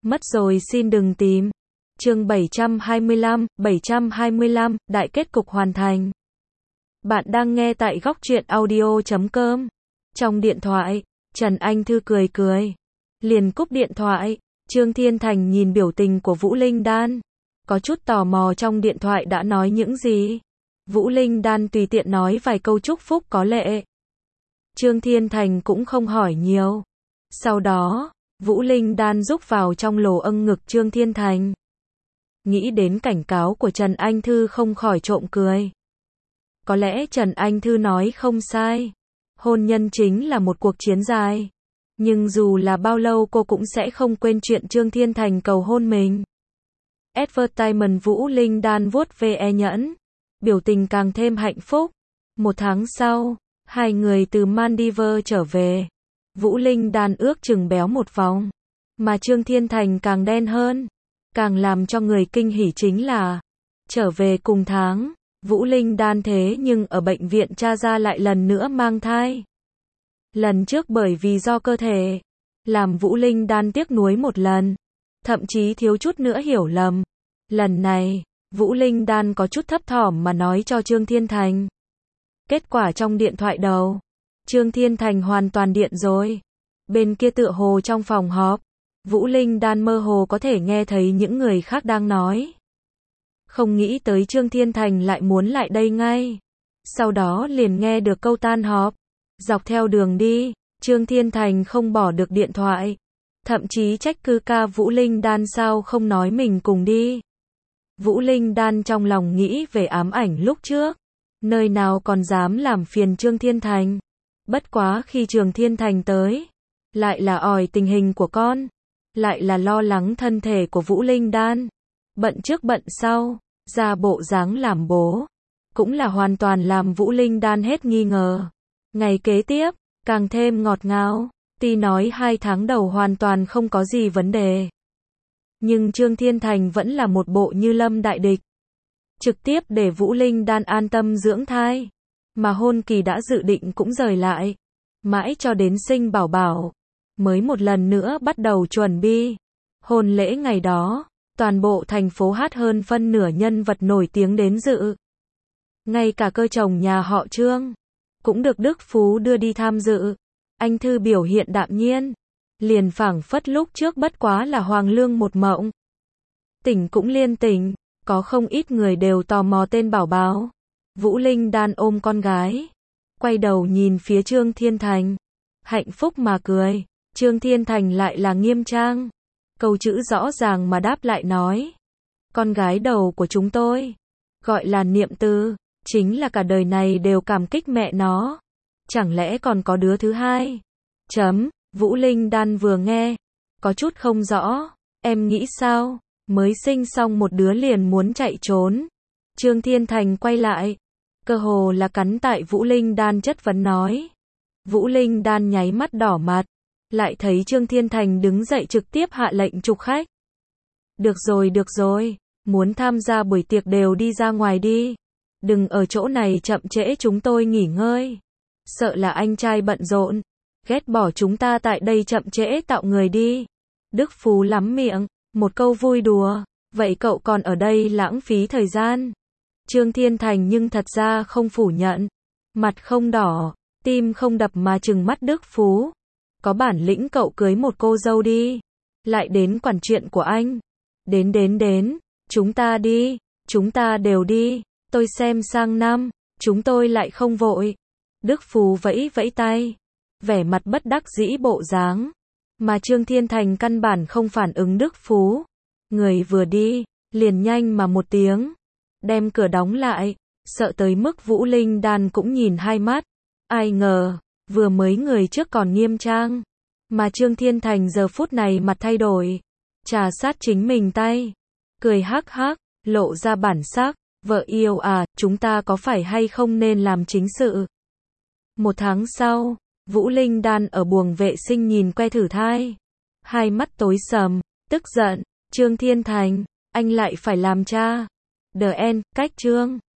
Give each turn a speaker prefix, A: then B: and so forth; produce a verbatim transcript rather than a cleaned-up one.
A: Mất rồi xin đừng tìm. Chương bảy trăm hai mươi lăm, bảy trăm hai mươi lăm, đại kết cục hoàn thành. Bạn đang nghe tại góc truyện audio chấm com. Trong điện thoại, Trần Anh Thư cười cười. Liền cúp điện thoại, Trương Thiên Thành nhìn biểu tình của Vũ Linh Đan. Có chút tò mò trong điện thoại đã nói những gì. Vũ Linh Đan tùy tiện nói vài câu chúc phúc có lệ. Trương Thiên Thành cũng không hỏi nhiều. Sau đó, Vũ Linh Đan rúc vào trong lồ âng ngực Trương Thiên Thành. Nghĩ đến cảnh cáo của Trần Anh Thư không khỏi trộm cười. Có lẽ Trần Anh Thư nói không sai. Hôn nhân chính là một cuộc chiến dài. Nhưng dù là bao lâu cô cũng sẽ không quên chuyện Trương Thiên Thành cầu hôn mình. Advertisement Vũ Linh Đan vuốt ve e nhẫn. Biểu tình càng thêm hạnh phúc. Một tháng sau, hai người từ Maldives trở về. Vũ Linh Đan ước chừng béo một vòng. Mà Trương Thiên Thành càng đen hơn. Càng làm cho người kinh hỉ chính là trở về cùng tháng, Vũ Linh Đan thế nhưng ở bệnh viện tra ra lại lần nữa mang thai. Lần trước bởi vì do cơ thể, làm Vũ Linh Đan tiếc nuối một lần, thậm chí thiếu chút nữa hiểu lầm. Lần này, Vũ Linh Đan có chút thấp thỏm mà nói cho Trương Thiên Thành. Kết quả trong điện thoại đầu, Trương Thiên Thành hoàn toàn điện rồi. Bên kia tựa hồ trong phòng họp, Vũ Linh Đan mơ hồ có thể nghe thấy những người khác đang nói. Không nghĩ tới Trương Thiên Thành lại muốn lại đây ngay. Sau đó liền nghe được câu tan họp. Dọc theo đường đi, Trương Thiên Thành không bỏ được điện thoại. Thậm chí trách cứ ca Vũ Linh Đan sao không nói mình cùng đi. Vũ Linh Đan trong lòng nghĩ về ám ảnh lúc trước. Nơi nào còn dám làm phiền Trương Thiên Thành. Bất quá khi Trương Thiên Thành tới, lại là ỏi tình hình của con. Lại là lo lắng thân thể của Vũ Linh Đan. Bận trước bận sau, ra bộ dáng làm bố. Cũng là hoàn toàn làm Vũ Linh Đan hết nghi ngờ. Ngày kế tiếp, càng thêm ngọt ngào. Tuy nói hai tháng đầu hoàn toàn không có gì vấn đề. Nhưng Trương Thiên Thành vẫn là một bộ như lâm đại địch. Trực tiếp để Vũ Linh Đan an tâm dưỡng thai. Mà hôn kỳ đã dự định cũng rời lại. Mãi cho đến sinh bảo bảo. Mới một lần nữa bắt đầu chuẩn bị. Hôn lễ ngày đó, toàn bộ thành phố hát hơn phân nửa nhân vật nổi tiếng đến dự. Ngay cả cơ chồng nhà họ Trương, cũng được Đức Phú đưa đi tham dự. Anh Thư biểu hiện đạm nhiên. Liền phảng phất lúc trước bất quá là hoàng lương một mộng. Tỉnh cũng liên tỉnh, có không ít người đều tò mò tên bảo bảo. Vũ Linh Đan ôm con gái. Quay đầu nhìn phía Trương Thiên Thành. Hạnh phúc mà cười. Trương Thiên Thành lại là nghiêm trang. Câu chữ rõ ràng mà đáp lại nói. Con gái đầu của chúng tôi. Gọi là Niệm Tư. Chính là cả đời này đều cảm kích mẹ nó. Chẳng lẽ còn có đứa thứ hai? Chấm. Vũ Linh Đan vừa nghe. Có chút không rõ. Em nghĩ sao? Mới sinh xong một đứa liền muốn chạy trốn. Trương Thiên Thành quay lại. Cơ hồ là cắn tại Vũ Linh Đan chất vấn nói. Vũ Linh Đan nháy mắt đỏ mặt. Lại thấy Trương Thiên Thành đứng dậy trực tiếp hạ lệnh trục khách. Được rồi được rồi, muốn tham gia buổi tiệc đều đi ra ngoài đi. Đừng ở chỗ này chậm trễ chúng tôi nghỉ ngơi. Sợ là anh trai bận rộn. Ghét bỏ chúng ta tại đây chậm trễ tạo người đi. Đức Phú lắm miệng, một câu vui đùa. Vậy cậu còn ở đây lãng phí thời gian. Trương Thiên Thành nhưng thật ra không phủ nhận. Mặt không đỏ, tim không đập mà trừng mắt Đức Phú. Có bản lĩnh cậu cưới một cô dâu đi. Lại đến quản chuyện của anh. Đến đến đến, chúng ta đi, chúng ta đều đi. Tôi xem sang năm, chúng tôi lại không vội. Đức Phú vẫy vẫy tay. Vẻ mặt bất đắc dĩ bộ dáng. Mà Trương Thiên Thành căn bản không phản ứng Đức Phú. Người vừa đi, liền nhanh mà một tiếng. Đem cửa đóng lại. Sợ tới mức Vũ Linh Đan cũng nhìn hai mắt. Ai ngờ. Vừa mới người trước còn nghiêm trang. Mà Trương Thiên Thành giờ phút này mặt thay đổi. Trà sát chính mình tay. Cười hắc hắc, lộ ra bản sắc. Vợ yêu à, chúng ta có phải hay không nên làm chính sự. Một tháng sau, Vũ Linh Đan ở buồng vệ sinh nhìn que thử thai. Hai mắt tối sầm, tức giận. Trương Thiên Thành, anh lại phải làm cha. The end, cách chương.